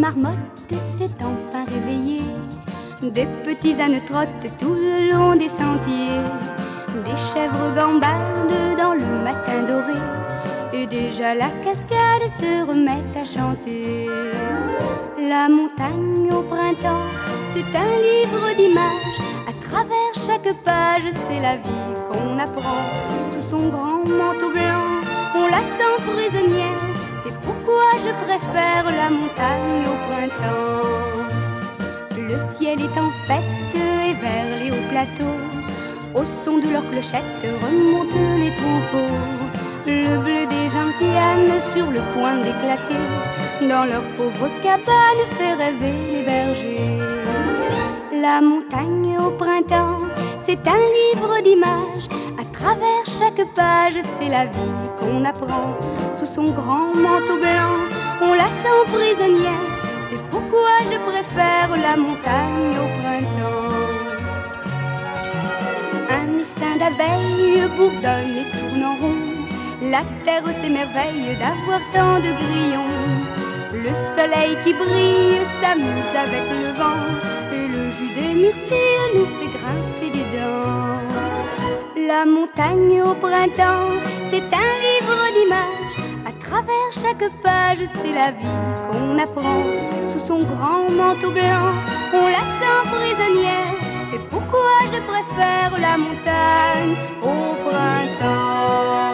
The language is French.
marmotte s'est enfin réveillée. Des petits ânes trottent tout le long des sentiers. Des chèvres gambadent dans le matin doré. Et déjà la cascade se remet à chanter. La montagne au printemps, c'est un livre d'images. À travers chaque page, c'est la vie qu'on apprend. Sous son grand manteau blanc, on la sent prisonnière. C'est pourquoi je préfère la montagne au printemps. Le ciel est en fête et vers les hauts plateaux, au son de leurs clochettes remontent les troupeaux. Le bleu des gentianes sur le point d'éclater, dans leur pauvre cabane fait rêver les bergers. La montagne au printemps, c'est un livre d'images. À travers chaque page, c'est la vie qu'on apprend. Sous son grand manteau blanc, on la sent prisonnière. C'est pourquoi je préfère la montagne au printemps. Un essaim d'abeilles bourdonne et tourne en rond. La terre s'émerveille d'avoir tant de grillons. Le soleil qui brille s'amuse avec le vent, et le jus des myrtilles nous fait grincer des dents. La montagne au printemps, c'est un livre d'images. À travers chaque page, c'est la vie qu'on apprend. Sous son grand manteau blanc, on la sent prisonnière. C'est pourquoi je préfère la montagne au printemps.